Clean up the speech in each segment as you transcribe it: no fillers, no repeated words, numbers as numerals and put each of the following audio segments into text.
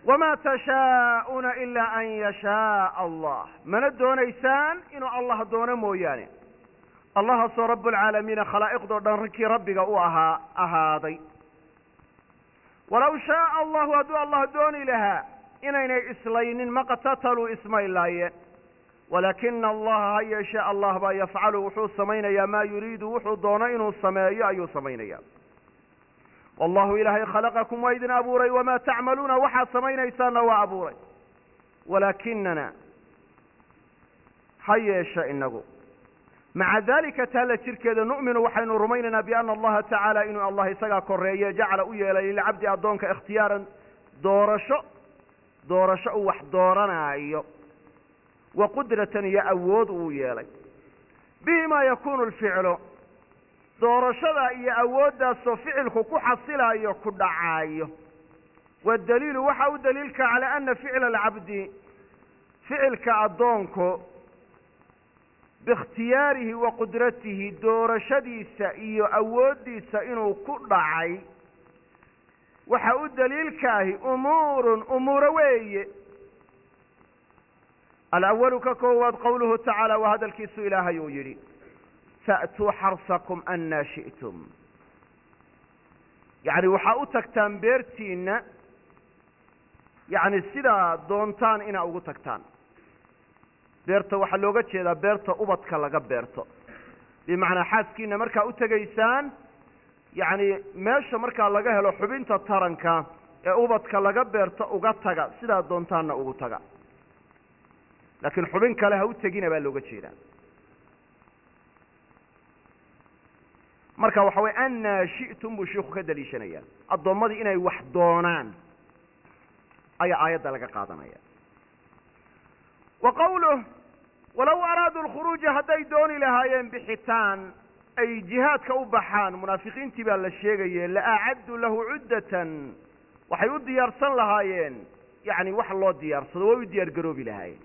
وما تشاءون إلا أن يشاء الله من دونيسان إنه الله دون موياني الله سو رب العالمين خلائق دون ركي ربك أهاضي ولو شاء الله ودو الله دوني لها إنين إسلين ما قتتلوا اسم الله ولكن الله يشاء الله با يفعل وحو سمين يا ما يريد وحو دونين السماء أيو سمين يا والله إلهي خلقكم وإذن أبوري وما تعملون وحا سمين إيسان وأبوري ولكننا حي يشاء إنه مع ذلك تالا شركة نؤمن وحين رميننا بأن الله تعالى إنه الله سقى كوريا جعل أويا للعبد أدونك اختيارا دورشأ وحدورنا أيو وقدرة يأود ويالي بما يكون الفعل دورشدا يأود فعلك كحصلا يكون عايه والدليل وحاو دليلك على أن فعل العبد فعلك أدونك باختياره وقدرته دورشدي يأود سئنه كل عاي وحاو دليلك أمور وي الأول ككواد قوله تعالى وهذا الكيس إله يجري فأتوا حرصكم أن شئتم يعني وحاوتك تنبيرتين يعني السيدة دونتان إنا أوتك تان بيرتا وحلوغة إذا بيرتا أبطك لغا بيرتا بمعنى حاسكين مركا أوتكيسان يعني ماشا مركا لغا هلو حبين تطارنكا أبطك لغا بيرتا أغتك سيدة دونتان أغتك لكن حبين كالها أوتكين باللوغة إذا marka waxa way anna shi'tum bushuq ka daliishanayaan adoomada inay wax doonaan ay aayada laga qaadanaya wa qawluhu walaw aradu al-khuruj haday dooni lahaayeen bixitaan ay jihadka u baxaan munaafiqiintii baa la sheegay la aaddu lahu uddatan waxay u diyaarsan lahaayeen yaani wax loo diyaarsado way u diyaar garoobi lahaayeen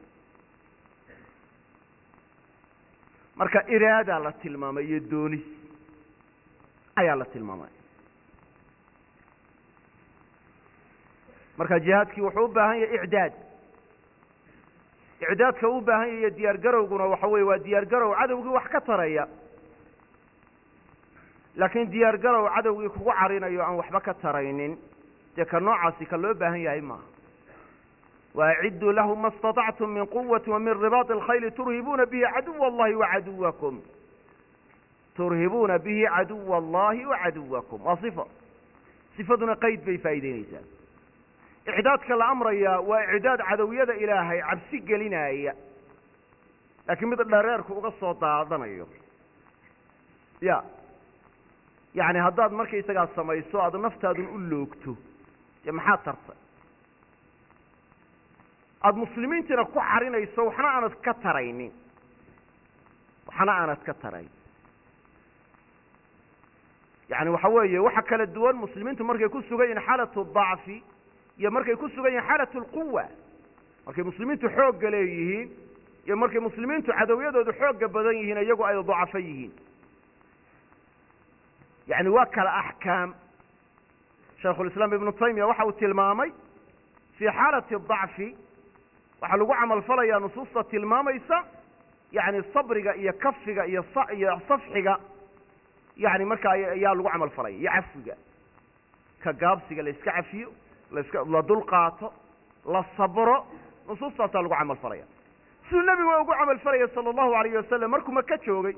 marka iraada la tilmaamay dooni ayaa la tilmaamay marka jihaadkii wuxuu u baahan yahay i'daadka u baahan yahay diyaar garowguna waxa weey waa diyaar garow cadawgii wax ka taraya laakiin diyaar garow cadawgii kugu carinayo aan waxba ka taraynin de ka noocaasi ka loo baahan yahay ma wa'iddu lahum mastata'tum min quwwati wa min ribat al-khayl turhibuna bihi aduwwa allahi wa aduwwakum ترهبون به عدو الله وعدوكم صفة قيد بفائدين إعدادك الأمر وإعداد عدوية إلهي عبسي قلنا لكن مثل ريرك وقصة ضعضنا يعني هداد مركي يساق السمايسو هذا نفتاد نقول له اكتو محات ترسل المسلمين تنكو حرين يسو وحنا أنا تكترين يعني وحويه وحكى للدول المسلمين تمرك يكون سجين حالة الضعف يمرك يكون سجين حالة القوة مرك المسلمين تحوج عليهين يمرك المسلمين تعدوية ذو حوج بدنيهين يجوا أي ضعفيهين يعني وكل أحكام شيخ الإسلام ابن تيمية وحو التلمامي في حالة الضعف وحلو عمل فلا نصوص التلمامي يعني الصبر يكفق يصفحق يعني مركا يا لو عمل فري يعفق كقابسيga la iska cafiyo la dul qaato la sabro nusuusta lagu amal faraya suu nabigu ugu amal faraya sallallahu alayhi wasallam markuu Makka joogay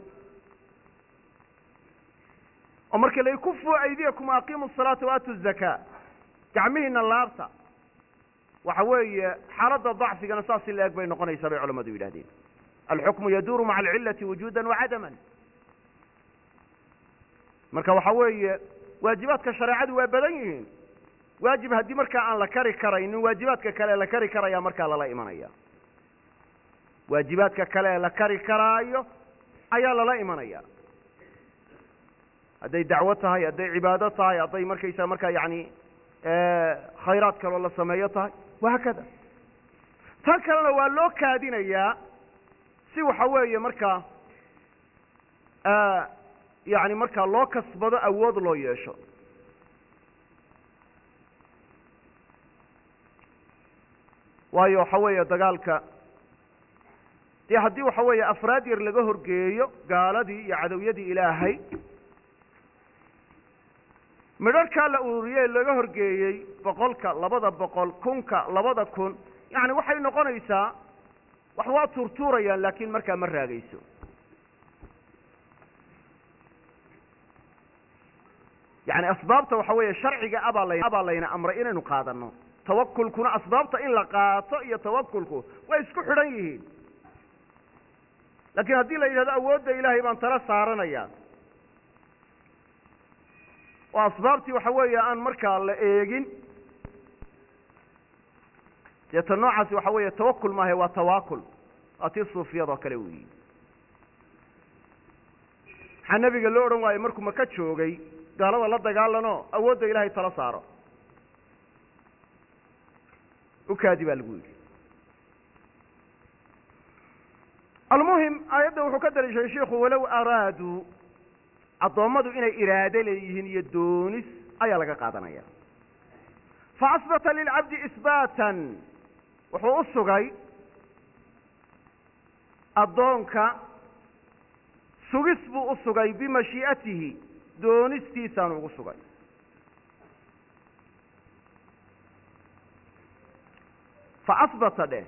oo markii la kufu aydiyakum aqimu salata wa atu zakat gacmihiina laabta waxa weeye xaalada dhacfiga asaasi la egbay noqonaysa bay culimadu yiraahdeen al-hukmu yaduru ma'a al-illati wujudan wa 'adaman marka waxa weeye waajibaadka shariicadu waa badan yihiin waajib hadii marka aan la kari karaynin waajibaadka kale la kari karaya marka la imanaya waajibaadka kale la kari karaayo ayaa la imanaya haday dacwo tahay haday cibaado tahay haday markaysa marka yaani khayraad kale la sameeyo tahay وهكذا tan kalena waa loo kaadinayaa si waxa weeye marka يعني marka loo kasbado awood loo yeesho waayo waxa weeye dagaalka dee haddii waxa weeye afraad yar laga horgeeyo gaaladii iyo cadowyadii ilaahay midharkaa la ururiyey laga horgeeyey 100ka 200 kunka 2000 yani waxay noqonaysaa wax waa turtuurayaan laakiin markaa ma raagayso yani asbaabta waxa weeye sharciga abaa layna amray inaynu qaadano tawakulkuna asbaabta in la qaato iyo tawakulku way isku xidhan yihiin laakiin haddii la yidhahdo awoodda ilaahay baan tala saaranaya oo asbaabtii waxa weeye aan markaa la eegin dee ta noocaasi waxa weeye tawakul maahe waa tawaakul waa tii suufiyadoo kale weyi maxaa nebiga loo odhan waayo markuu maka joogay gaalada la dagaalano awoodda ilaahay tala saaro ukaadi baa lagu yidhi almuhim aayadda wuxuu ka daliishay sheikhu walow araaduu addoommadu inay iraado leeyihiin iyo doonis ayaa laga qaadanaya faasbata lilcabdi isbaatan wuxuu u sugay addoonka sugis buu u sugay bimashii'atihi doonistiisaanu ugu sugay faasbata dheh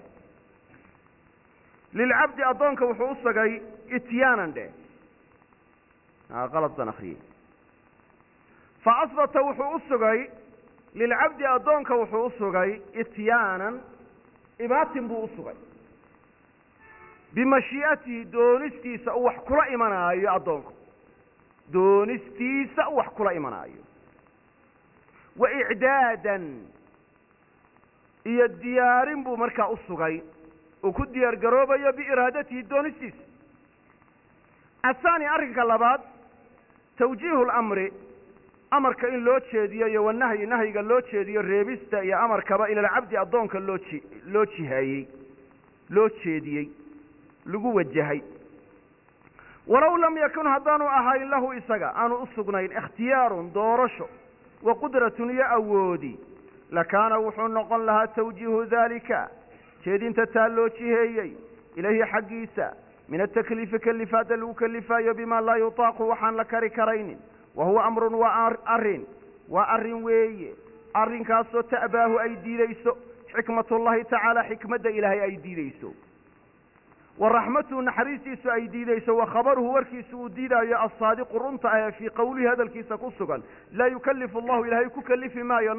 lilcabdi addoonka wuxuu u sugay ityaanan dheh qalad baan akriyey faasbata wuxuu u sugay lilcabdi addoonka wuxuu u sugay ityaanan ibaatin buu u sugay bimashii'atihi doonistiisa uu wax kula imanaayo addoonku doonistiisa uu wax kula imanaayo wa icdaadan iyo diyaarin buu markaa u sugay uu ku diyaar garoobayo biiraadatihi doonistiisa aلثaani arrinka labaad tawjiihu اlamri amarka in loo jeediyo iyo wanahyi nahyiga loo jeediyo reebista iyo amarkaba ila alcabdi addoonka loo jihaayey loo jeediyey lagu wajahay walow lam yakun haddaanu ahayn lahu isaga aanu u sugnayn ikhtiyaarun doorasho wa qudratun iyo awoodi lakaana wuxuu noqon lahaa tawjiihu daalika jeedinta taa loo jiheeyey ilayhi xaggiisa min atakliifi kalifaadda lagu kalifaayo bima laa yutaaqu waxaan la kari karaynin wa huwa amrun waa arrin weeye arrinkaasoo ta'baahu ay diidayso xikmatullahi tacaala xikmadda ilaahay ay diidayso wa raxmatuhu naxariistiisu ay diidayso wa khabaruhu warkiisu uu diidaayo alsaadiqu runta ah fii qowlihi hadalkiisa ku sugan laa yukallifu allahu ilaahay ku kalifi maayo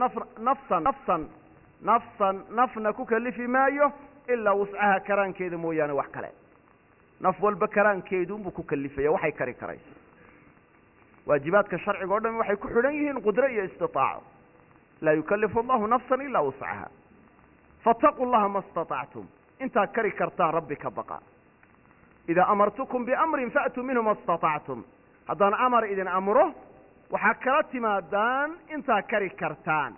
nafna ku kalifi maayo ilaa wuscaha karaankeeda mooyaane wax kale naf walba karaankeedu unbuu ku kalifaya waxay kari karayso waajibaadka sharciga o dhan waxay ku xidhan yihiin qudro iyo istitaaco laa yukallifu allahu nafsan ilaa wuscaha faataquu llaha ma istatactum intaad kari kartaan rabbi ka baqa idaa amartukum biamrin fa'tuu minhu ma istatactum haddaan amar idin amro waxaa kala timaadaan intaad kari kartaan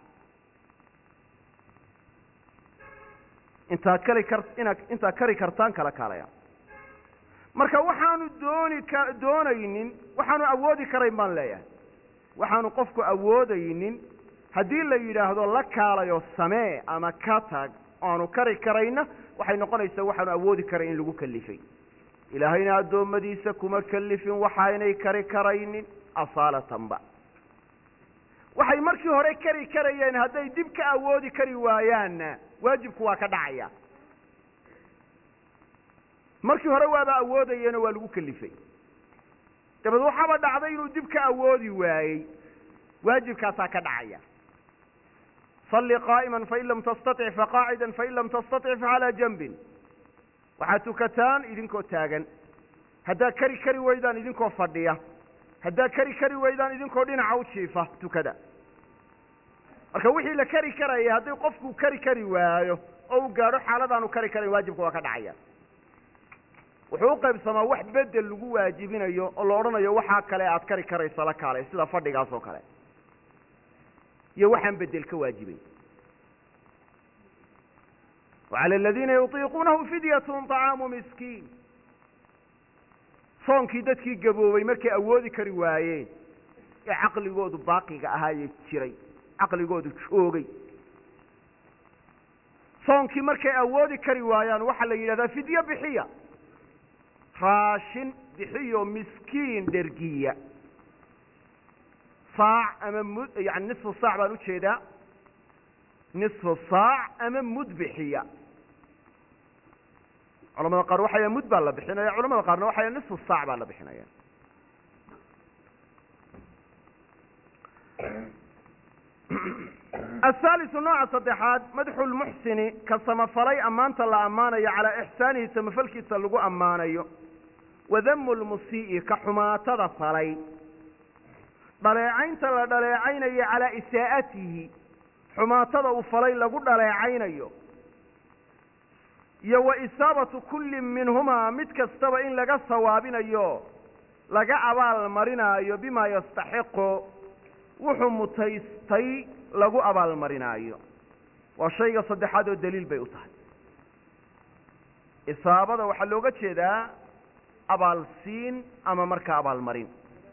intaad kari kartaan kala kaalaya marka waxaanu doonaynin waxaanu awoodi karayn baan leeyahay waxaanu qofku awoodaynin haddii la yidhaahdo la kaalayo samee ama ka tag aanu kari karayna waxay noqonaysaa waxaanu awoodi karayn in lagu kalifay ilaahayna addoommadiisa kuma kalifin waxaynay kari karaynin asaalatanba waxay markii hore kari karayeen hadday dib ka awoodi kari waayaanna waajibku waa ka dhacaya markii hore waaba awoodayeenoo waa lagu kalifay dabeed waxaaba dhacday inuu dib ka awoodi waayey waajibkaasaa ka dhacaya salli qaa'iman fain lam tastatic faqaacidan fain lam tastatic facalaa janbin waxaad tukataan idinkoo taagan haddaad kari weydaan idinkoo fadhiya haddaad kari weydaan idinkoo dhinaca u jiifa tukada marka wixii la kari karaya haddii qofku kari waayo oo uu gaadho xaaladaanu kari karayn waajibka waa ka dhacaya wuxuu u qaybsamaa wax bedel lagu waajibinayo oo la odhanayo waxaa kale aad kari karaysa la kaalay sida fadhigaas oo kale iyo waxaan bedel ka waajibay وعalى الadiina yuطiiquunahu fidyatun طacaamu miskiin soonkii dadkii gaboobay markay awoodi kari waayeen ee caqligoodu baaqiga ahaaye jiray caqligoodu joogay soonkii markay awoodi kari waayaan waxaa la yidhahdaa fidyo bixiya, raashin bixiyo miskiin dhergiya, saac ama mud, yani nisfu saac baan ujeedaa, nisfu saac ama mud bixiya. culamada qaar waxay mud baa la bixinaya, culamada qaarna waxay nisfu saac baa la bixinaya. الثالث نوع صدحات مدح المحسن كسمفلي أمانة لا أمانة على إحسانه سمفلك تلقو أمانة وذم المسيء كحماة ضفلي ضليعين تلا ضليعين على إساءته حماة ضفلي لقو ضليعين يو إصابة كل منهما متكستب إن لقى الصوابين لقى أبال مرنا بما يستحق وحمتيستي lagu abaalmarinaayo. waa shayga saddexaad oo daliil bay u tahay. isaabada waxaa looga jeedaa abaalsiin ama markaa abaalmarin.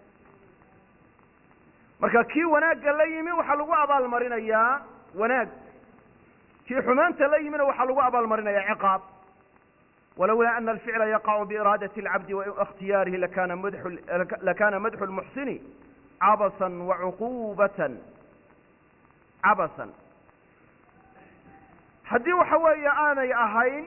marka kii wanaagga la yimi waxaa lagu abaalmarinayaa wanaag, kii xumaanta la yimina waxaa lagu abaalmarinayaa ciqaab. walowlaa ana alficla yaqacu biiraadati alcabdi waاkhtiyaarihi lakana madxu lmuxsini cabasan wacuquubatan cabasan. haddii waxa weeye aanay ahayn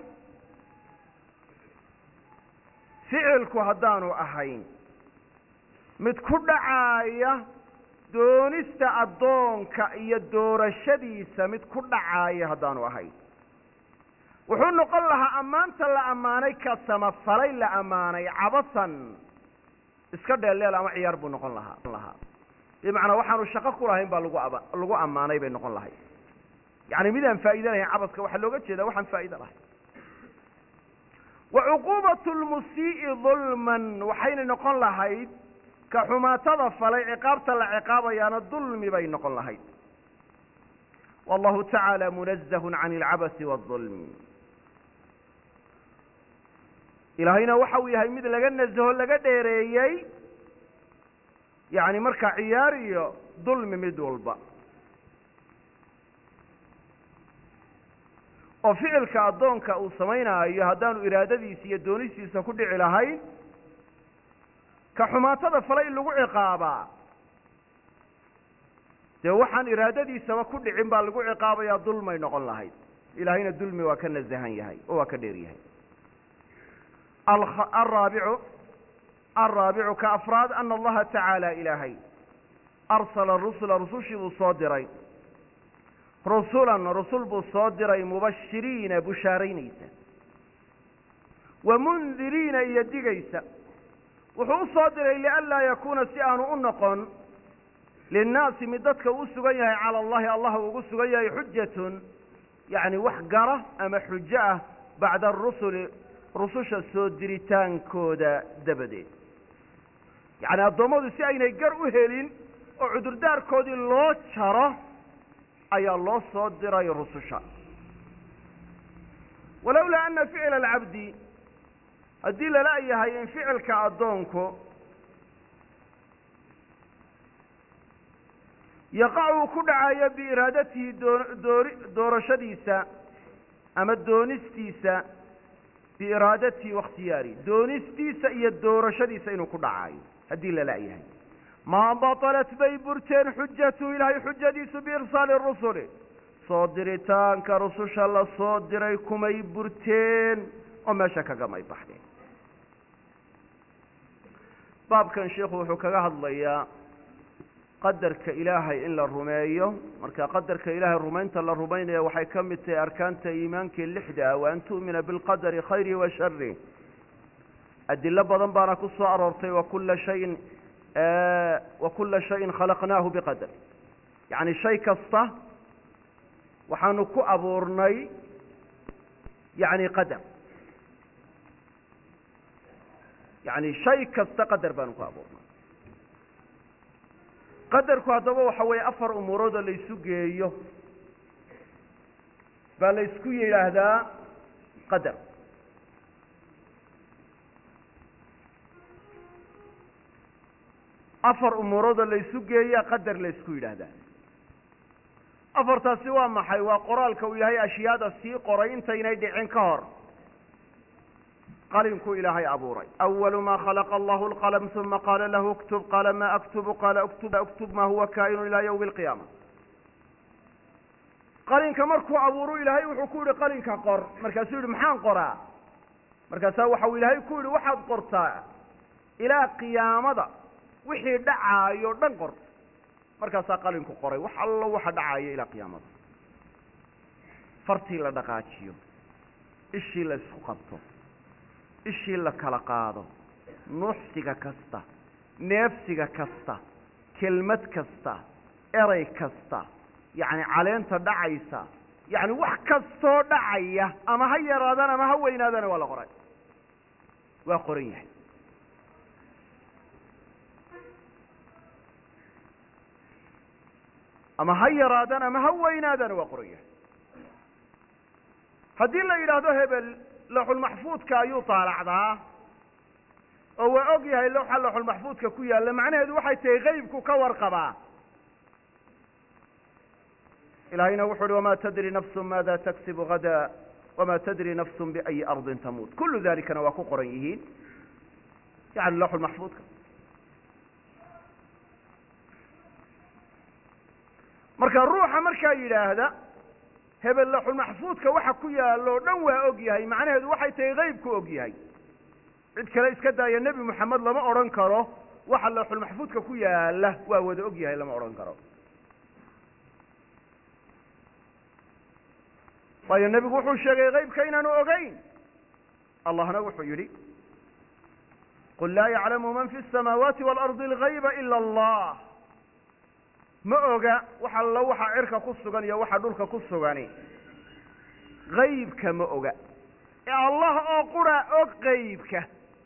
ficilku haddaanu ahayn mid ku dhacaaya doonista addoonka iyo doorashadiisa mid ku dhacaaya haddaanu ahayn, wuxuu noqon lahaa ammaanta la ammaanay ka samafalay la ammaanay cabasan iska dheelleel ama ciyaar buu noqon lahaa. bimacnaa waxaanu shaqo ku lahayn baa lagu ammaanay bay noqon lahay. yani midaan faa'iidanahayn cabaska waxaa looga jeedaa waxaan faa'iida lahayn. wa cuquubatu lmusii'i dulman waxayna noqon lahayd ka xumaatada falay ciqaabta la ciqaabayaana dulmi bay noqon lahayd. wallahu tacaala munazahun can alcabasi waadulm. ilaahayna waxa uu yahay mid laga nazaho laga dheereeyey yani markaa ciyaar iyo dulmi mid walba. oo ficilka addoonka uu samaynaayo haddaanu iraadadiisa iyo doonistiisa ku dhici lahayn, ka xumaatada falay in lagu ciqaabaa dee waxaan iraadadiisaba ku dhicin baa lagu ciqaabayaa dulmay noqon lahayd. ilaahayna dulmi waa ka nazahan yahay oo waa ka dheer yahay. الرابع كأفراد أن الله تعالى إلهي أرسل الرسل رسوشي بصادرين رسل بصادرين مبشرين بشارين ومنذرين يدقيس وحو صادرين لألا يكون سئان أنقا للناس مدتك أسغيه على الله وأسغيه حجة يعني وحقرة أما حجة بعد الرسل rususha soo diritaankooda dabadeed. yacni addoommadu si aynay gar u helin oo cudurdaarkoodii loo jaro ayaa loo soo diray rususha. walowlaa ana ficla alcabdi haddii lala yahay in ficilka addoonku yaqacu ku dhacayo biiraadatihi doorashadiisa ama doonistiisa biiraadatihi waاkhtiyaarihi doonistiisa iyo doorashadiisa inuu ku dhacayo haddii lala yahay maa baطalat bay burteen xujatu ilaahay xujadiisu biirsaali rusuli soo diritaanka rususha la soo diray kumay burteen oo meesha kagamay baxdeen. baabkan sheikhu wuxuu kaga hadlayaa qadarka ilaahay in la rumeeyo. marka qadarka ilaahay rumaynta la rumaynaya waxay ka mid tahay arkaanta iimaanka lixda wa an tu'mina bilqadari khayri wa sharri. adilo badan baana ku soo aroortay wa kulla shayin khalaqnaahu biqadar. yacni shay kasta waxaanu ku abuurnay yani qadar. yani shay kasta qadar baanu ku abuurnay. qadarku haddaba waxa weeye afar umuurood oo la isu geeyo baa la isku yidhaahdaa qadar. afar umuurood oo la isu geeya qadar la isku yidhaahdaa. afartaasi waa maxay waa qoraalka uu ilaahay ashyaada sii qoray intaynay dhicin ka hor qalinkuu ilaahay abuuray awalu maa khalaqa allahu alqalam uma qaala lahu uktub qaala maa aktubu qaala uktub maa huwa kaa'inun ilaa yawmi alqiyaama qalinka markuu abuuru ilaahay wuxuu ku yidhi qalinka qor markaasuu yidhi maxaan qoraa markaasaa waxa uu ilaahay ku yidhi waxaad qortaa ilaa qiyaamada wixii dhacaayo dhan qor markaasaa qalinku qoray wax allo waxa dhacaayo ilaa qiyaamada fartii la dhaqaajiyo ishii la isku qabto ishii la kala qaado nuuxsiga kasta neefsiga kasta kelmad kasta eray kasta yacni caleenta dhacaysa yacni wax kastoo dhacaya ama ha yaraadaan ama ha weynaadana waa la qoray waa qoran yahay ama ha yaraadaan ama ha weynaadana waa qoran yahay haddii la yidhaahdo hebel lawxulmaxfuudka ayuu taalacdaa oo waa og yahay lawxa lawxulmaxfuudka ku yaalla macnaheedu waxay tahay qaybku ka warqabaa ilaahayna wuxu uhi wamaa tadri nafsu maada taksibu gada wamaa tadri nafsu biayi ardin tamuut kullu dalikana waa ku qoran yihiin yani lawxulmaxfuudka marka ruuxa markaa yidhaahda hebel lawxulmaxfuudka waxa ku yaallo o dhan waa og yahay macnaheedu waxay tahay qaybku og yahay cid kale iska daaya nebi moxamed lama odhan karo waxa lawxulmaxfuudka ku yaalla waa wada og yahay lama odhan karo waayo nebigu wuxuu sheegay qaybka inaanu ogayn allahna wuxuu yidhi qul laa yaclamu man fi الsamaawaati wاlardi اlgayba ila allah ma oga wax allo waxa cirka ku sugan iyo waxa dhulka ku sugani qaybka ma oga ee allah oo qura og qaybka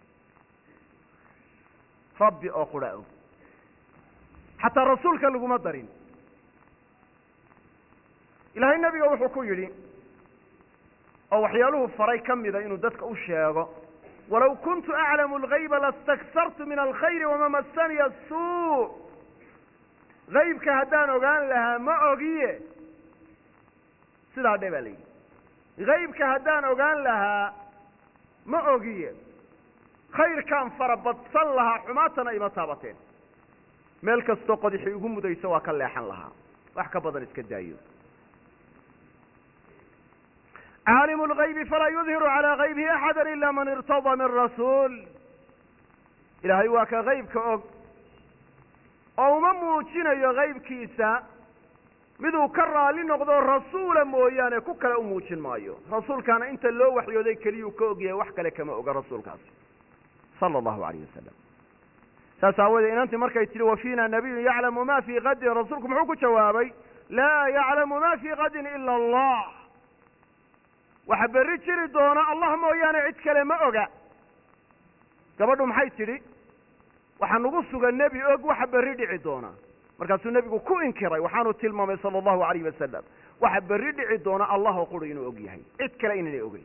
rabbi oo qura og xataa rasuulka laguma darin ilaahay nebiga wuxuu ku yidhi oo waxyaaluhu faray ka mida inuu dadka u sheego walow kuntu aclamu algayba lastaksartu min alkhayri wama massaniya asuu qaybka haddaan ogaan lahaa ma ogiye sidaa dhe baa la yidhi qaybka haddaan ogaan lahaa ma ogiye khayrkaan farabadsan lahaa xumaatana ima taabateen meel kastoo qodixi igu mudayso waa ka leexan lahaa wax ka badan iska daayo caalimu lgaybi falaa yudhiru calaa gaybihi axada ila man irtadaa min rasuul ilaahay waa ka qaybka og oo uma muujinayo qaybkiisa miduu ka raali noqdo rasuula mooyaane ku kale u muujin maayo rasuulkaana inta loo waxyooday keliyuu ka ogyahay wax kale kama oga rasuulkaasi sala allahu alayh wasalam saas aawoodee inantii markay tidhi wafiina nabiyun yaclamu ma fii kadin rasuulku muxuu ku jawaabay laa yaclamu ma fii kadin ila allah waxa berri jiri doona allah mooyaane cid kale ma oga gabadhu maxay tidhi waxaa nagu sugan nebi og waxa berri dhici doona markaasuu nebigu ku inkiray waxaanu tilmaamay sala allahu alayh wasalam waxa berri dhici doona allah oo quri inuu og yahay cid kale inaynay ogeyn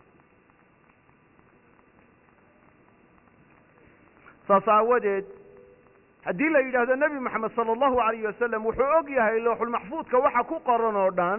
saas aawadeed haddii la yidhaahdo nebi moxamed sala allahu alayh wasalam wuxuu og yahay lawxulmaxfuudka waxa ku qoran oo dhan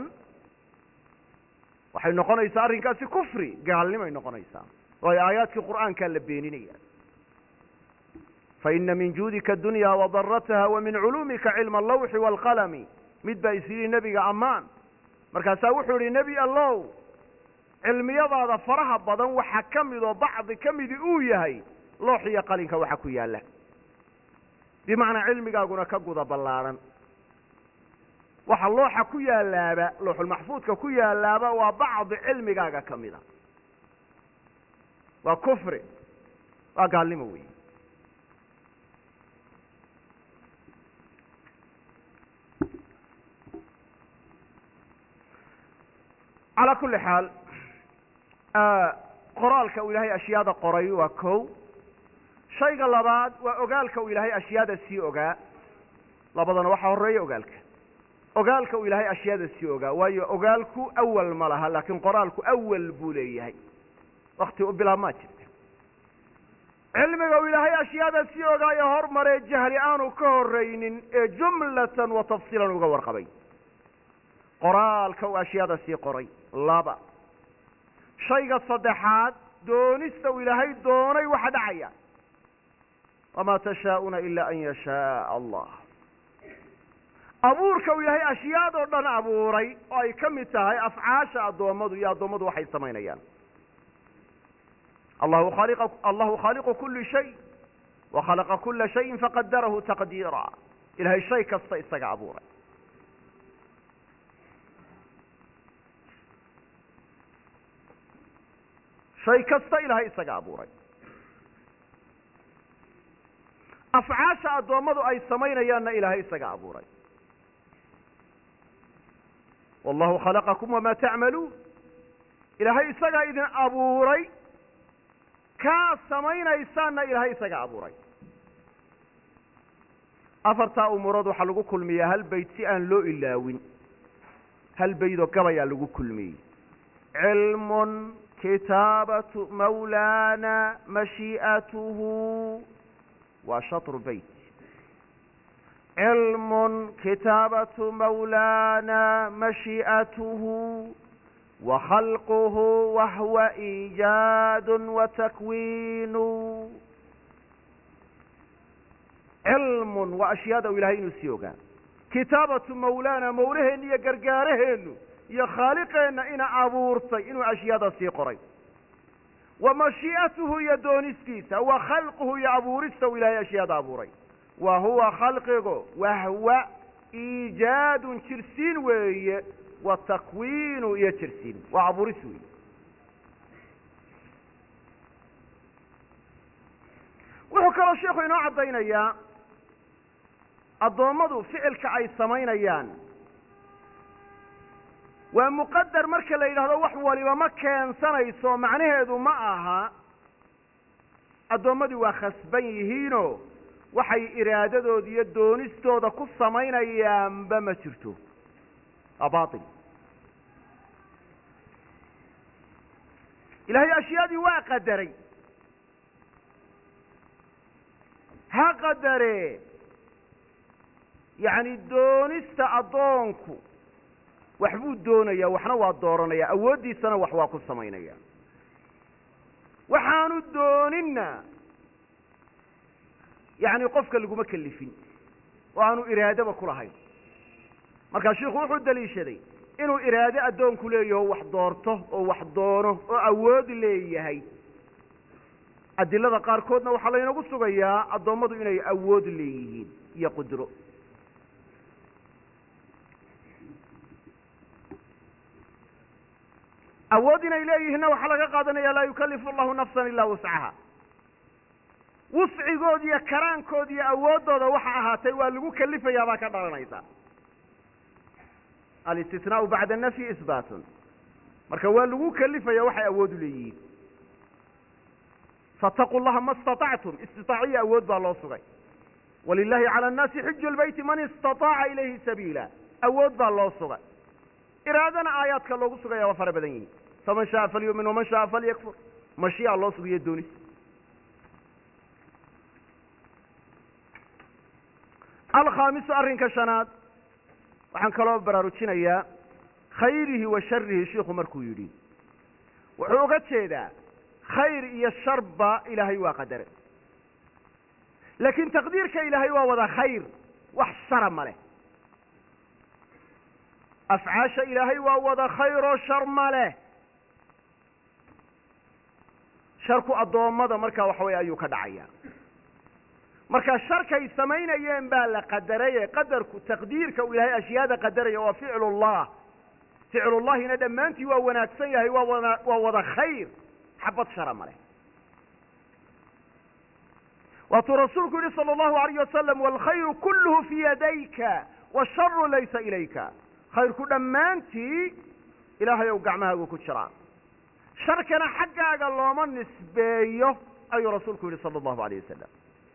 waxay noqonaysaa arrinkaasi kufri gaalnimay noqonaysaa waayo aayaadkii qur'aankaa la beeninaya faina min juudika adunya wadarataha wa min culuumika cilma allawxi waalqalami mid baa is yidhi nebiga ammaan markaasaa wuxuu yihi nebi allow cilmiyadaada faraha badan waxa ka mid oo bacdi ka midi uu yahay looxiyo qalinka waxa ku yaalla bimacnaa cilmigaaguna ka guda ballaadhan waxa looxa ku yaalaaba looxulmaxfuudka ku yaalaaba waa bacdi cilmigaaga ka mida waa kufri waa gaalnimo weyi calaa kulli xaal qoraalka uu ilaahay ashyaada qoray waa kow shayga labaad waa ogaalka uu ilaahay ashyaada sii ogaa labadana waxaa horreeya ogaalka uu ilaahay ashyaada sii ogaa waayo ogaalku awal ma laha laakiin qoraalku awal buu leeyahay wakti u bilaabmaa jirta cilmiga uu ilaahay ashyaada sii ogaayo hormaree jahli aanu ka horraynin ee jumlatan wa tafsiilan uga warqabay qoraalka uu ashyaada sii qoray. laba shayga saddexaad doonista uu ilaahay doonay waxa dhacaya wamaa tashaa'uuna ilaa an yashaaa allah. abuurka uu ilaahay ashyaadoo dhan abuuray oo ay ka mid tahay afcaasha addoommadu iyo addoommadu waxay samaynayaan. allahu khaaliqu kuli shay wa khalaqa kula shayin faqadarahu taqdiira. ilahay shay kasta isaga abuuray. shay kasta ilahay isaga abuuray. afcaasha addoommadu ay samaynayaanna ilahay isaga abuuray. wallahu khalaqakum wamaa tacmaluun. ilaahay isagaa idin abuuray, kaa samaynaysaanna ilaahay isaga abuuray. afartaa umuurood waxaa lagu kulmiyaa hal bayd si aan loo ilaawin. hal baydoo gabayaa lagu kulmiyey. cilmun kitaabatu mawlaana mashii'atuhu waa shatru bayt. cilmun kitaabatu mawlaana mashii'atuhu wa khalquhu wahuwa iijaadun wa takwiinu. cilmun waa ashyaada u ilahay inuu sii ogaa. kitaabatu mawlaana mawlaheenna iyo gargaaraheennu iyo khaaliqeenna ina abuurtay inuu ashyaada sii qoray. wa mashii'atuhu iyo doonistiisa. wa khalquhu iyo abuurista uu ilahay ashyaada abuuray. wa huwa khalqigu wahwa iijaadun jirsiin weeye wa takwiinu iyo jirsiin waa abuuris weeye. wuxuu kaloo sheikhu inoo caddaynayaa addoommadu ficilka ay samaynayaan waa muqadar marka la yidhaahdo wax waliba ma keensanayso macnaheedu ma aha addoommadii waa khasban yihiinoo waxay iraadadooda iyo doonistooda ku samaynayaanba ma jirto. waa baatil. ilaahay ashyaadii waa qadaray. ha qadaree yacni doonista addoonku wax buu doonayaa, waxna waa dooranayaa, awooddiisana wax waa ku samaynayaa. waxaanu dooninna yacni qofka laguma kelifin oo aanu iraadaba ku lahayn. markaa shiikhu wuxuu daliishaday inuu iraade addoonku leeyaho wax doorto oo wax doono oo awood leeyahay. adilada qaarkoodna waxaa laynagu sugayaa addoommadu inay awood leeyihiin iyo qudro. awood inay leeyihiinna waxaa laga qaadanaya laa yukallifu allahu nafsan ilaa wuscaha. wuscigood iyo karaankood iyo awooddooda waxa ahaatay waa lagu kelifayaa baa ka dhalanaysa. alistitnaau bacda nafyi isbaatun. marka waa lagu kelifaya waxay awood u leeyihiin. faataquu llaha ma istatactum. istitaaciya awood baa loo sugay. walilahi cala annaasi xiju lbeyti man istataaca ilayhi sabiila. awood baa loo sugay. iraadana aayaadka loogu sugaya waa fara badan yihiin. faman shaaa falyumin waman shaaa falyakfur. mashii'a loo sugayo doonis. alkhaamisu arrinka shanaad waxaan kaloo baraarujinayaa khayrihi wa sharihi shiikhu markuu yidhi wuxuu uga jeedaa khayr iyo sharba ilaahay waa qadare. laakiin taqdiirka ilaahay waa wada khayr, wax shara ma leh. afcaasha ilaahay waa wada khayr oo shar ma leh. sharku addoommada markaa waxa weeye ayuu ka dhacayaa. marka sharkay samaynayeen baa la qadaraye qadarku taqdiirka uu ilaahay ashyaada qadaraya waa ficlullah. ficlullahina dhammaantii waa wanaagsan yahay, waa wada khayr, xabad shara ma leh. waatuu rasuulku yihi salى اllahu alayh wasalam wاlkhayru kulluhu fii yadayka wاsharu laysa ilayka. khayrku dhammaantii ilaahay ow gacmahaagu ku jiraa, sharkana xaggaaga looma nisbeeyo ayuu rasuulku yihi salى اllahu alayh wasalam.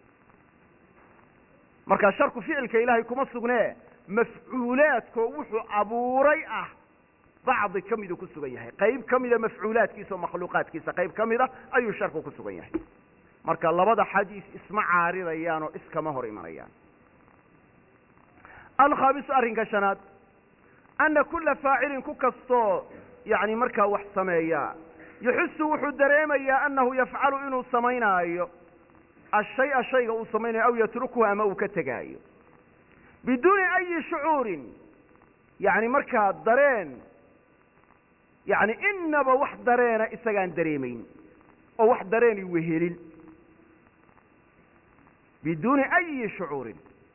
markaa sharku ficilka ilaahay kuma sugnee mafcuulaadkoo wuxuu abuuray ah bacdi ka miduu ku sugan yahay. qayb ka mida mafcuulaadkiisa oo makhluuqaadkiisa qayb ka mida ayuu sharku ku sugan yahay. marka labada xadiis isma caaridayaan oo iskama hor imanayaan. alkhaamisu arrinka shanaad أن كل فاعل ككستو يعني مركا وحسميا يحس وحو دريميا أنه يفعل إنه سمينايو الشيء سمينايو أو يتركه أما كتغايو بدون أي شعور يعني مركا درين يعني إنما واحد درين إساقان دريمين أو واحد درين يوهلين بدون أي شعور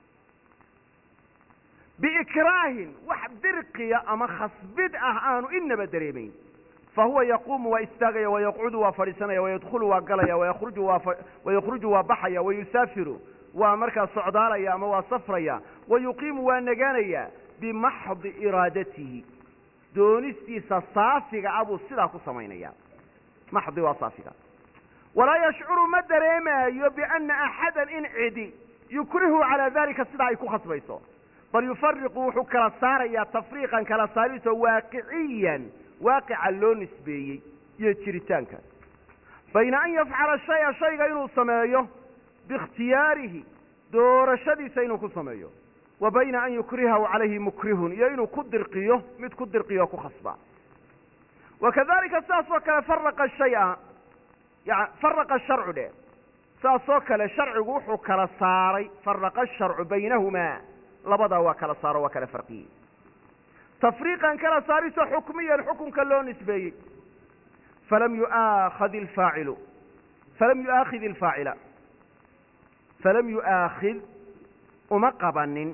بإكراه واحد درقية أما خصبد أهانو إنما دريمين فهو يقوم ويستغي ويقعد وفرسنا ويدخل وقليا ويخرج وبحيا ويسافر ومركا صعداليا أما وصفريا ويقيم ونقانيا بمحض إرادته دونستيسا صافقة أبو السلاك سمينيا محض وصافقة ولا يشعر ما دريما بأن أحدا إن عدي يكره على ذلك السلاك يكون خصبيسو بل يفرق وحكرا ساريا تفريقا كلا ساريسو واقعيا واقع اللون نسبي يتشريتانك بين أن يفعل الشيء غير سمايه باختياره دور شدي سينو سمايه وبين أن يكرهه عليه مكره يينو كدر قيه مت كدر قيه كخصبا وكذلك ساسوك فرق الشيء يعني فرق الشرع ده ساسوك الشرع وحو كلا ساري فرق الشرع بينهما لبدا وكلا صار وكلا فرقي تفريقا كلا ساريس حكميا الحكم كاللون نسبي فلم يؤاخذ أمقبا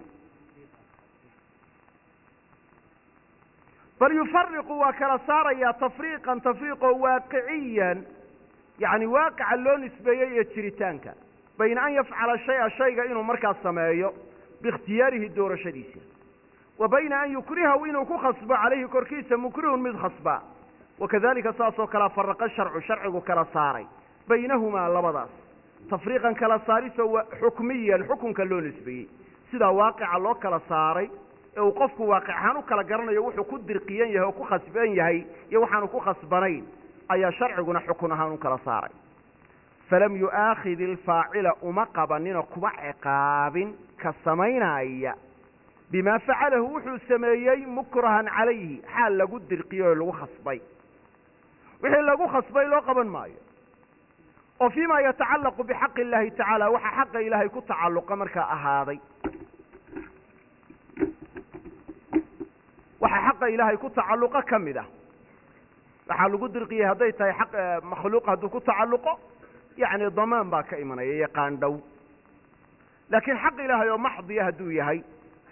بل يفرق وكلا ساريا تفريقا واقعيا يعني واقع اللون نسبي يتشريتانك بين أن يفعل الشيء إنه مركز سمايه باختياره الدور شديسه وبين أن يكرهه إنه كخصب عليه كركيس مكره من خصبا وكذلك ساسو كلا فرق الشرع كلا صاري بينهما لبضاس تفريقا كلا صاري سوى حكميا الحكم كاللون نسبي سيدا واقع الله كلا صاري وقفك واقعهانو كلا قرنا يوحو كدرقيا يهو كخصبان يهي يوحانو كخصبانين أي شرعنا حكمهانو كلا صاري فلم يؤاخذ الفاعل أمقبا نكما عقاب كالسمين بما فعله وحو سميي مكرها عليه حال لغو درقيو لغو خصبي وحي لغو خصبي لو قبن مايو وفيما يتعلق بحق الله تعالى وحا حق إلهي كتعلق مركا أهاضي وحا حق إلهي كتعلق كمده وحا لغو درقيو هديتها حق مخلوق هدو كتعلقه يعني ضمان باك إيمانا يقان دو لكن حق إلهي ومحض يهدو يهي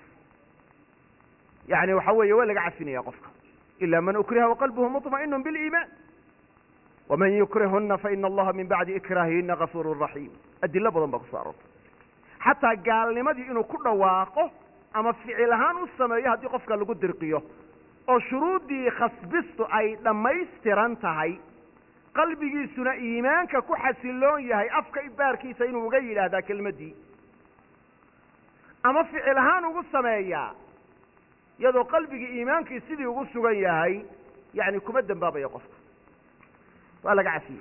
يعني وحوي ولا عفني يا قفك إلا من أكره وقلبه مطمئن بالإيمان ومن يكرهن فإن الله من بعد إكراههن غفور رحيم أدلة بضن بقصارت حتى قال لماذا إنه كل واقع أما فعلهان السماء هدي قفك اللي قد رقيه وشروط دي خصبست أي لما يسترانتهي قلبي سنة إيمانك كحسلون يهي أفك إباركي سينو غير هذا كلمة دي أما فعلهان السماء يدو قلبك إيمانك سيدي وقصوا ياهي يعني كمدن بابا يقفك وقال عفي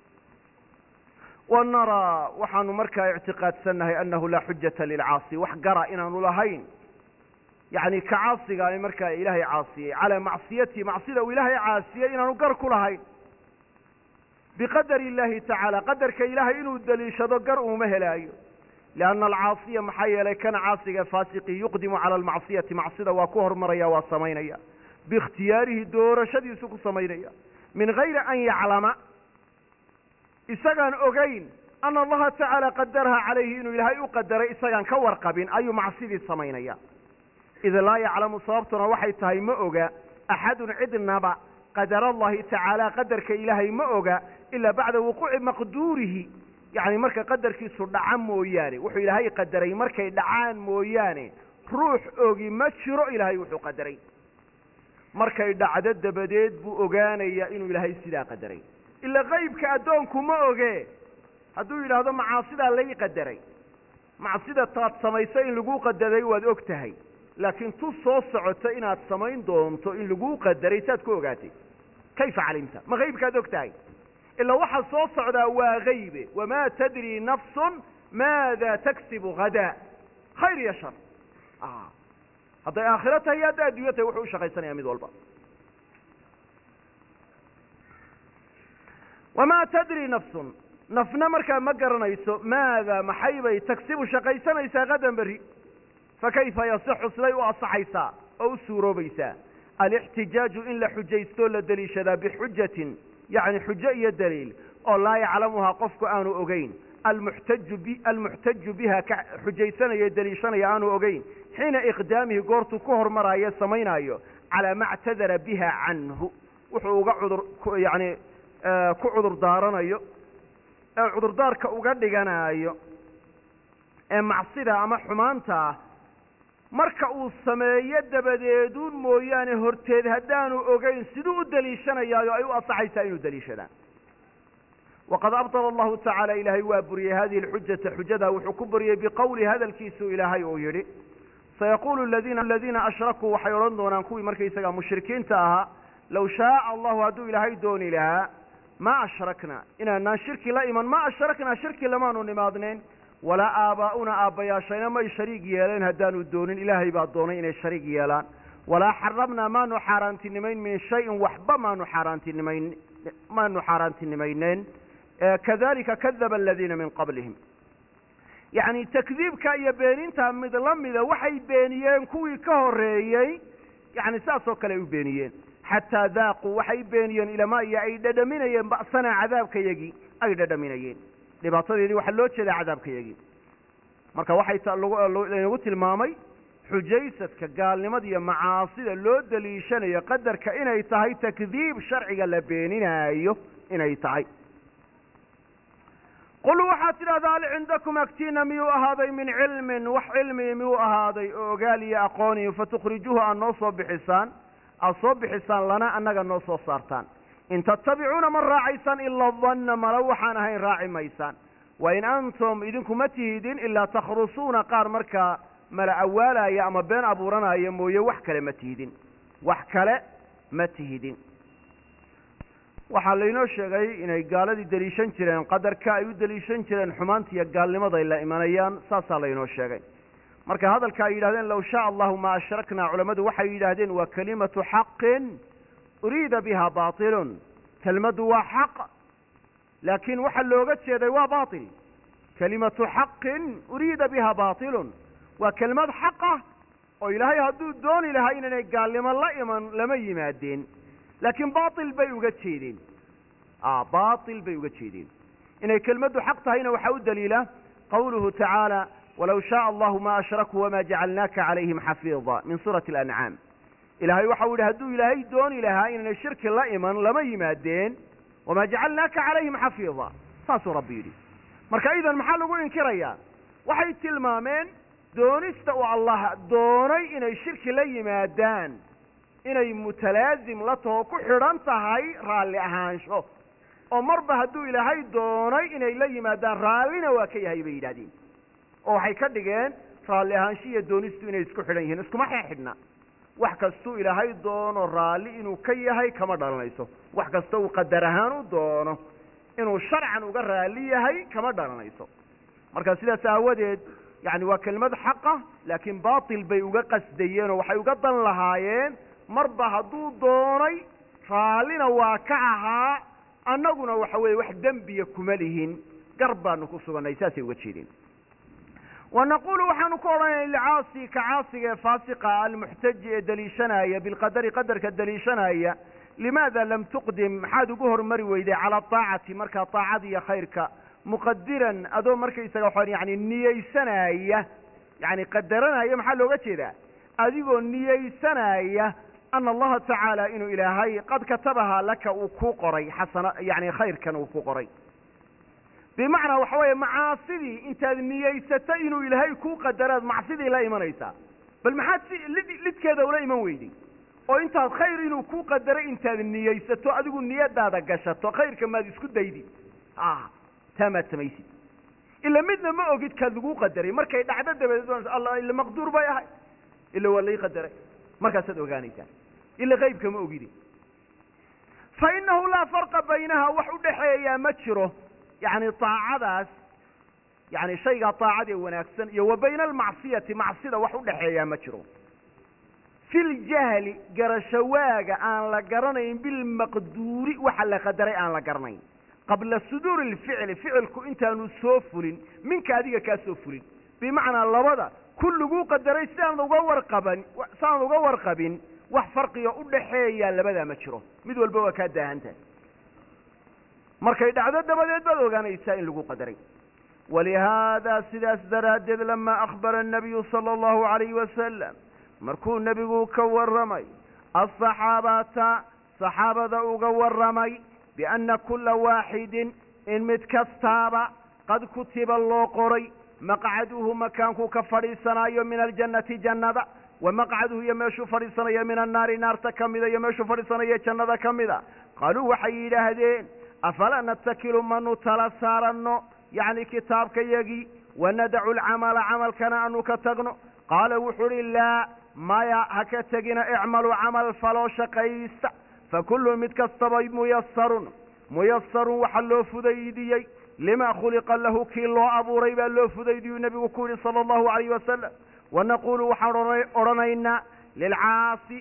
ونرى وحان مركا اعتقاد سنه أنه لا حجة للعاصي وحقرأ إنه لهين يعني كعاصي قال مركا إلهي عاصي على معصيتي معصية وإلهي عاصي إنه قرك لهين بقدر الله تعالى قدرك إلهي إنه الدليل شدو قرأه مهلايه لأن العاصية محيلة كان عاصية فاسقي يقدم على المعصية معصية وكهر مريا وصمينيا باختياره دور شدي سوق صمينيا من غير أن يعلم إساقان أغين أن الله تعالى قدرها عليه إنه إلهي يقدر إساقان كورقبين أي معصية صمينيا إذا لا يعلم صوابتنا وحي تهي مؤغا أحد عدنا قدر الله تعالى قدرك إلهي مؤغا إلا بعد وقوع مقدوره يعني مركا قدر كيسو دعان موياني وحو إلهي قدري مركا دعان موياني روح اوغي مجرو إلهي وحو قدري مركا دعدد بديد بو اوغاني إنو إلهي سيدا قدري إلا غيب كأدونكو ما اوغي هدو إلى هذا معاصدا اللي قدري معاصدا تات سميسين لقو قدري واد اوكتهي لكن تصو سعوتا إنات سمين دونتو إن لقو قدري تاتكو اوغاتي كيف علمت ما غيب كأدوكتهي إلا واحد صوت صعدا وغيبه وما تدري نفس ماذا تكسب غدا خير يا شر hadday aakhiro tahay iyo hadday adduunyo tahay wuxuu u shaqaysanaya mid walba. wamaa tadri nafsun, nafna markaa ma garanayso maada maxay bay tagsibu shaqaysanaysaa qadan berri. fakayfa yasixu siday u asaxaysaa oo u suuroobaysaa alixtijaaju in la xujaystoo la deliishadaa bixujatin yacni xujo iyo daliil oo laa yaclamuhaa qofku aanu ogeyn almuxtaju biha ka xujaysanaya deliishanaya aanu ogeyn xiina iqdaamihi goortuu ku hormaraayo samaynaayo calaa ma ctadara biha canhu wuxuu uga yani ku cudur daaranayo ee cudurdaarka uga dhiganaayo ee macsida ama xumaanta marka uu sameeyo dabadeeduun mooyaane horteed haddaanu ogeyn siduu u deliishanayaayo ay u asaxaysaa inuu deliishadaan. waqad abطala allahu tacaala ilaahay waa buriyey hadihi alxujata xujadaa wuxuu ku buriyey biqowli hadalkiisuu ilaahay uu yidhi sayaquulu aladiina ashrakuu waxay odhan doonaan kuwii markaysaga mushrikiinta ahaa low shaaa allahu hadduu ilaahay dooni lahaa ma ashrakna inaanaan shirki la iman ma ashraknaa shirki lamaanu nimaadnayn walaa aabaa'una aabbayaashayna may shariig yeeleen haddaanu doonin ilaahay baa doonay inay shariig yeelaan walaa xarabnaa maanu xaaraantinimayn min shayin waxba maanu xaaraantinimayneen kadalika kadaba aladiina min qablihim. yacni takdiibka iyo beeninta mid la mida waxay beeniyeen kuwii ka horreeyey yani saas oo kale ay u beeniyeen xataa daaquu waxay beeniyeen ilamaa iyo ay dhadhaminayeen ba'sanaa cadaabkayagii ay dhadhaminayeen dhibaatadeedii waxaa loo jeedaa cadaabkayagii. marka waxay laynagu tilmaamay xujaysadka gaalnimada iyo macaasida loo deliishanayo qadarka inay tahay takdiib sharciga la beeninaayo inay tahay. qul waxaad tidhahdaa hal cindakum agtiina miyuu ahaaday min cilmin wax cilmi miyuu ahaaday oo ogaal iyo aqooni fatukhrijuuhu aad noo soo bixisaan lana annaga noo soo saartaan. in tattabicuuna ma raacaysaan ilaa danna mala waxaan ahayn raaci maysaan. wain antum idinku ma tihidin ilaa takhrusuuna qaar markaa mala awaalaya ama been abuuranaya mooye wax kale ma tihidin. waxaa laynoo sheegay inay gaaladii deliishan jireen qadarka ay u deliishan jireen xumaanta iyo gaalnimaday la imanayaan saasaa laynoo sheegay. marka hadalka ay yidhahdeen low shaaa allahu ma ashraknaa culammadu waxay yidhaahdeen waa kalimatu xaqin uriida biha baatilun. kelmaddu waa xaq laakiin waxa looga jeeday waa baatil. kalimatu xaqin uriida biha baatilun waa kelmad xaq ah oo ilaahay hadduu dooni lahaa inaynay gaalnimo la iman lama yimaadeen laakiin baatil bay uga jeedeen inay kelmaddu xaq tahayna waxaa u daliila qawluhu tacaala walow shaaa allahu ma ashrakuu wama jacalnaaka calayhim xafiida min suurati alancaam. ilaahay waxau yidhi hadduu ilaahay dooni lahaa inaynay shirki la iman lama yimaadeen wamaa jacalnaaka calayhim xafiida saasuu rabbi yidhi. marka idan maxaa lagu inkirayaa waxay tilmaameen doonista uu allah doonay inay shirki la yimaadaan inay mutalaazim la taho ku xidhan tahay raalli ahaansho oo marba hadduu ilaahay doonay inay la yimaadaan raallina waa ka yahay bay yidhahdeen oo waxay ka dhigeen raalli ahaansho iyo doonistu inay isku xidhan yihiin iskuma xidhna. wax kastuu ilaahay doono raalli inuu ka yahay kama dhalanayso wax kasta uu qadar ahaan u doono inuu sharcan uga raalli yahay kama dhalanayso. marka sidaas aawadeed yani waa kelmad xaqa laakiin baatil bay uga qasdayeen oo waxay uga dan lahaayeen marba hadduu doonay raallina waa ka ahaa annaguna waxa weeye wax dembiya kuma lihin gar baanu ku sugannay saasay uga jeedeen. wanaquulu waxaanu ku odhanayna licaasi ka caasiga ee faasiqa almuxtaji ee deliishanaya bilqadari qadarka deliishanaya limaada lam tuqdim maxaad ugu hormari weyday calaa aacati markaa aacada iyo khayrka muqadiran adoo markaysaga waxaan yani niyeysanaya yani qadaranaya maxaa looga jeedaa adigoo niyeysanaya ana allaha tacaala inuu ilaahay qad katabahaa laka uu ku qoray xasana yani khayrkan uu ku qoray. bimacnaa waxa weeye macaasidii intaad niyeysato inuu ilaahay kuu qadaraad macsidii la imanaysaa bal maxaad si lidkeeda ula iman weyday oo intaad khayr inuu kuu qadaray intaad niyeysato adigu niyadaada gashato khayrka maad isku daydi taa maad samaysid ila midna ma ogid kaad laguu qadaray markay dhacdo dabadeed alla ila maqduur bay ahay ila waa lay qadaray markaasaad ogaanaysaa ila qaybka ma ogidi. fa inahu laa farqa baynaha wax u dhaxeeyaa ma jiro yani aacadaas yani shaygaa aacadee wanaagsan iyo wa bayna almacsiyati macsida wax u dhaxeeyaa ma jiro. في الجهل قرشواق أن لقرنين بالمقدور وحل قدري أن لقرنين قبل صدور الفعل فعلك أنت نسوفل منك هذه كسوفل بمعنى اللبضة كل جو قدري سان لغور قبن wax farqiyo u dhaxeeya labada majro mid walba waa ka daahanta markay dhacdo dabadeed baad ogaanaysaa in lagu qadaray ولهذا سداس درادد لما أخبر النبي صلى الله عليه وسلم مركو النبي كورمي الصحابة صحابة أغورمي بأن كل واحد إن متكستاب قد كتب الله قري مقعده مكانك كفريسنا من الجنة جنة ومقعده يمشو فريسنا من النار نار تكمدا يمشو فريسنا جنة كمدا قالوا وحي لهذين أفلا نتكل من تلسارنو يعني كتاب كيجي وندع العمل عمل كان أنو كتغنو قال وحر الله ما هكتجنا اعملوا عمل فلو شقيس فكل متكسب ميسر وحلو فديدي لما خلق له كيلو أبو ريب له فديدي النبي كوري صلى الله عليه وسلم ونقول وحرنينا للعاصي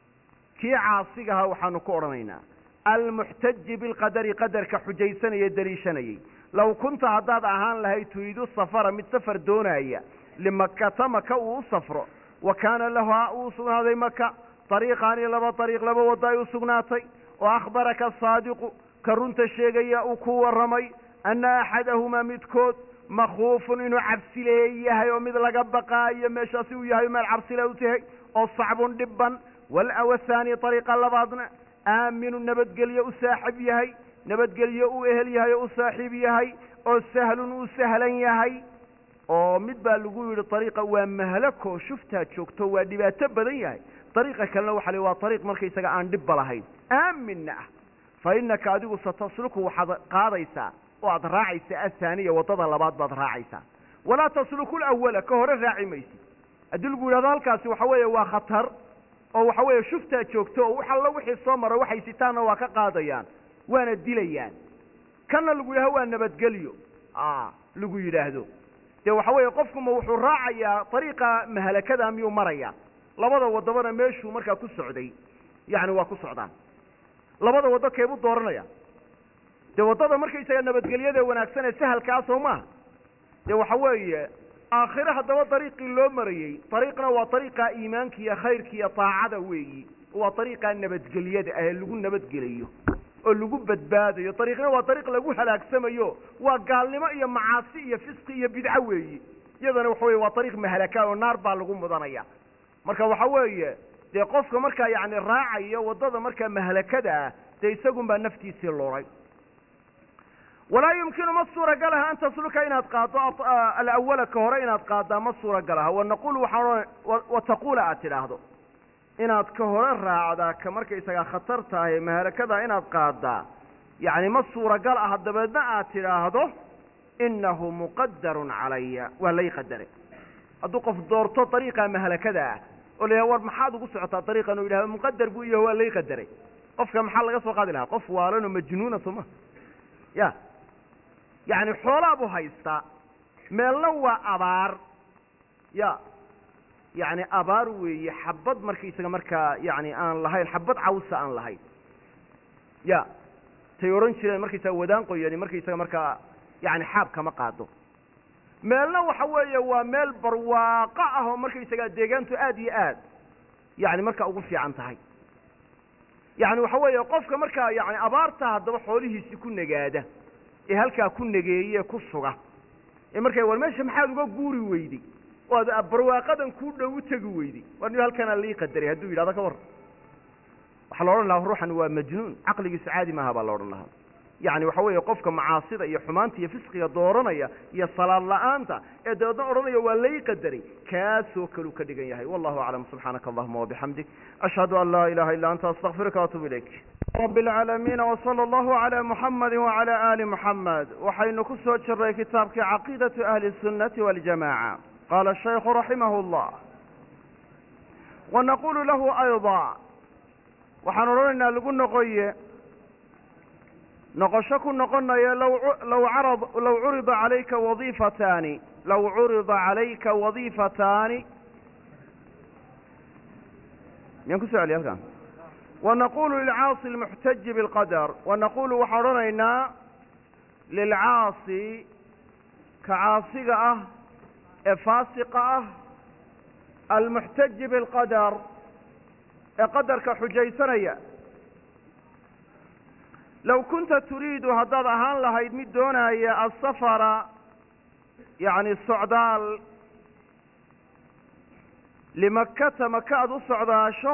كي عاصيها وحنك أرنينا المحتج بالقدر قدر كحجيسن يدريشني لو كنت هداد أهان لهي تريد السفر متسفر دونها لمكة مكة سفر وكان له أوصن هذه مكة طريقان لبا طريق لبا وضاي سقناتي وأخبرك الصادق كرنت الشيقية أكو الرمي أن أحدهما متكود مخوف إنه عبسليه يوم مثل بقايا مشاسويه يوم العبسلوته أو صعب دبا والثاني طريق لبادنا آمن نبت قليا أساحب يهي نبت قليا أهل يهي أساحب يهي أو سهل أسهلا يهي أو مدبا لقول الطريقة ومهلك وشفتها تشوكتو ودبات بدن يهي طريقة كان لو حلوة طريق مركي سقى عن دب لهي آمن فإنك أدو ستسلكه قاضيسا وعد راعيسا الثانية وتضى لبعض بعض راعيسا ولا تسلكوا الأول كهر الراعي ميسي أدل قول هذا الكاسي وحوية وخطر أو وحوية شفتها تشوكتو وحلا وحي الصامرة وحي ستانا وكا قاضيان وانا الدليان كان لقول هو النبت قليو لقول يلاهدو دي وحوية قفكم وحو الراعي طريقة مهلكة ميو مريا لبضا ودبنا ميشو مركا كسعودي يعني واكو سعودان لبضا ودا كيبو دورنيا دي ودada markaysaga nabadgelyada wanaagsan sahal ka sooma dee waxa weeye aakhira hadaba dariiqii loo mariyay dariiqna waa dariiqa iimaanka iyo khayrka iyo taacada weeyi waa dariiqa nabadgelyada ah lagu nabadgeliyo oo lagu badbaadayo dariiqna waa dariiq lagu halaagsamayo waa gaalnimo iyo macaasi iyo fisqi iyo bidca weeyi iyadana waxa weeye waa dariiq mahalaka oo naar baa lagu mudanaya marka waxa weeye dee qofka marka yaani raacayo wadada marka mahalakada dee isagu baa naftiisa looray ولا يمكن مصورة قالها أن تسلك إنها تقاطع الأول كهرين تقاطع مصورة قالها ونقول وتقول أتلاهض إنها كهرين راعدا كمركة إساقا خطرتها مهلا كذا إنها تقاطع يعني مصورة قالها الدبادنا أتلاهض إنه مقدر علي ولا يقدر أدوق في دورته طريقة مهلا كذا ولا هو محاد قصعة طريقة إنه إلها مقدر بويه هو اللي يقدر قف كمحل قصة قادلها قف والانه مجنونة ثم يا يعني حول أبو هايستا ملوا أبار يا يعني أبار ويحبض مركيسة مركا يعني أن لهاي الحبض عوسة أن لهاي يا تيورنش مركيسة ودان يعني مركيسة مركا يعني حاب كما قادو ملوا حوالي ومل برواقعه مركيسة ديجانتو آدي يعني مركا أقف عن تهاي يعني وحوالي قفك مركا يعني أبارتها هذا حوله سيكون نجادة halka ku nageeyay ku suga markay war meesha maxaad uga guuri weeyday wada barwaaqadan ku dhow tagi weeyday war halkan la qadaray haduu yiraahdo ka war waxa la oran lahaa ruuxan waa majnuun aqligiisa caadi ma aha la oran lahaa yani waxa weeye qofka macaasida iyo xumaanta iyo fisqiga dooranaya iyo salaad la'aanta ee doodan oranaya waa la qadaray kaasoo kale ka dhigan yahay wallahu a'lam subhanaka allahumma wa bihamdik ashhadu an la ilaha illa anta astaghfiruka wa atubu ilayk رب العالمين وصلى الله على محمد وعلى آل محمد وحين كسو جرى كتابك عقيدة أهل السنة والجماعة قال الشيخ رحمه الله ونقول له أيضا وحنرنا لقول نقوي نقشك نقولنا لو عرض عليك وظيفتان ينكسر عليه الكلام. ونقول للعاصي المحتج بالقدر، ونقول وحررنا للعاصي كعاصقة فاسقة المحتج بالقدر قدر كحجيسنية لو كنت تريد هداد أهان لها يدمد دونا السفر يعني السعدال لمكة مكة السعداشو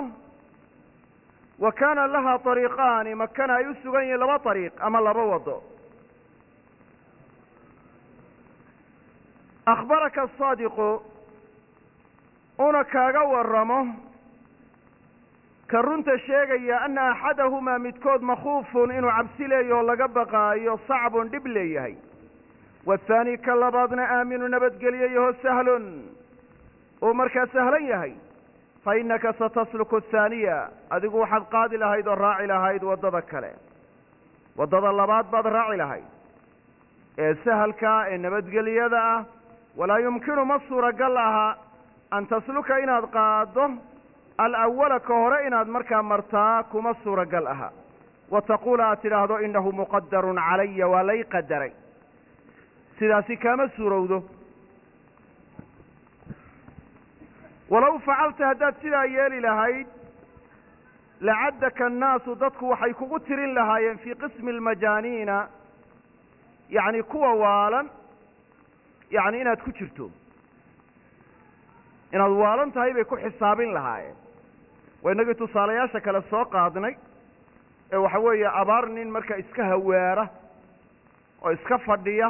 وكان لها طريقان مكنا يسوغن لما طريق أما لما وضو أخبرك الصادق أنك ورمه كرنت الشيء أن أحدهما متكود مخوف إنه عبسلي ولا قبقى صعب دبليه والثاني كاللبادنا آمن نبت قليه سهل ومركز سهليه فإنك ستسلك الثانية أدقوا واحد قادي لهيد والراعي لهيد وددك له ودد اللباد بعد راعي لهيد سهل كا نبت قليه ذا ولا يمكن مصورة قلها أن تسلك إناد قاده الأول كهر إناد مركا مرتاك مصورة قلها وتقول أتلاهدو إنه مقدر علي ولي قدري سيداسي كما سورودو ولو فعلت هداد سيدا يالي لهيد لعدك الناس ضدك وحيكو ترين لهاين في قسم المجانين يعني كوا والا يعني إناد كجرتو إناد والا تهي بيكو حسابين لهاين وإنك تصالياشا كلا السوق هادني وحوية أبارنين مركا إسكا هوارة وإسكا فردية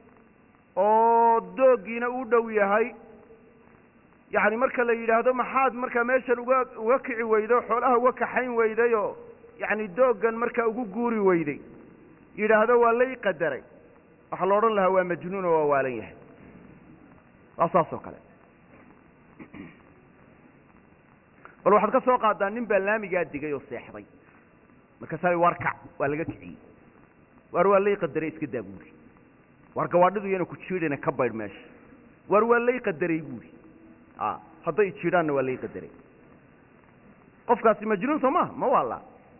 دوغينا ودوية يعني مركا اللي يلاهدو محاد مركا ميشان وكعي ويدو حولها وكحين ويديو يعني دوغان مركا وقوري ويدي يلاهدو واللي قدري وحلورن لها هو مجنون وواليه أصاصو كلا والواحد كسو قادان نين بلامي قاد ديغيو سيحري مركاساي واركع واللي كعي واللي قدري اسكدا بوري warka waadhidu yana ku jiidina ka bayr meesha war walay qadaray guuri haday jiidana walay qadaray qofkaasi majnuun sama ma wala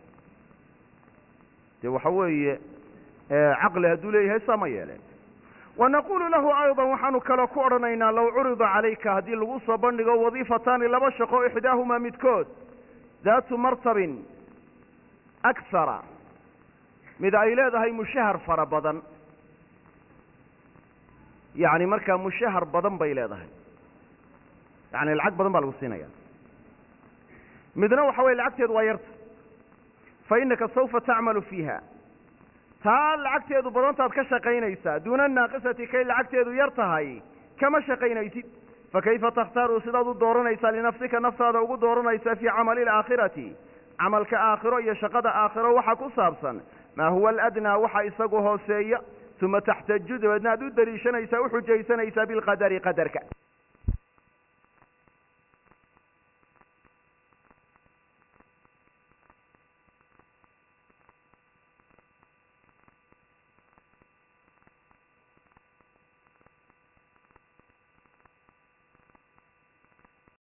de waxa weeye aqli haduu leeyahay sama yeeleen ونقول له أيضا وحن كلا كورنينا لو عرض عليك هذه الوصفة بندقة وظيفتان لما شقوا إحداهما متكود ذات مرتب أكثر ماذا إلى هي مشهر فربضا يعني مركا مشهر بدن بيلاده يعني العقد بدن بالوسينيا مدنا وحوي العقد ويرت فإنك سوف تعمل فيها تعال العقد يدو بدنتاد كشقينيسا دون الناقصة كي العقد يدو يرتهاي كما شقينيسي فكيف تختار سداد دورنيسا لنفسك نفسها ugu dooranaysa في عمل الآخرة عملك آخرة يا شقد آخرة وحا كصابسا ما هو الأدنى وحا إساقه هوسية ثم تحتج ودنا دو دريشنيسا وحجيسنيسا بالقدر قدرك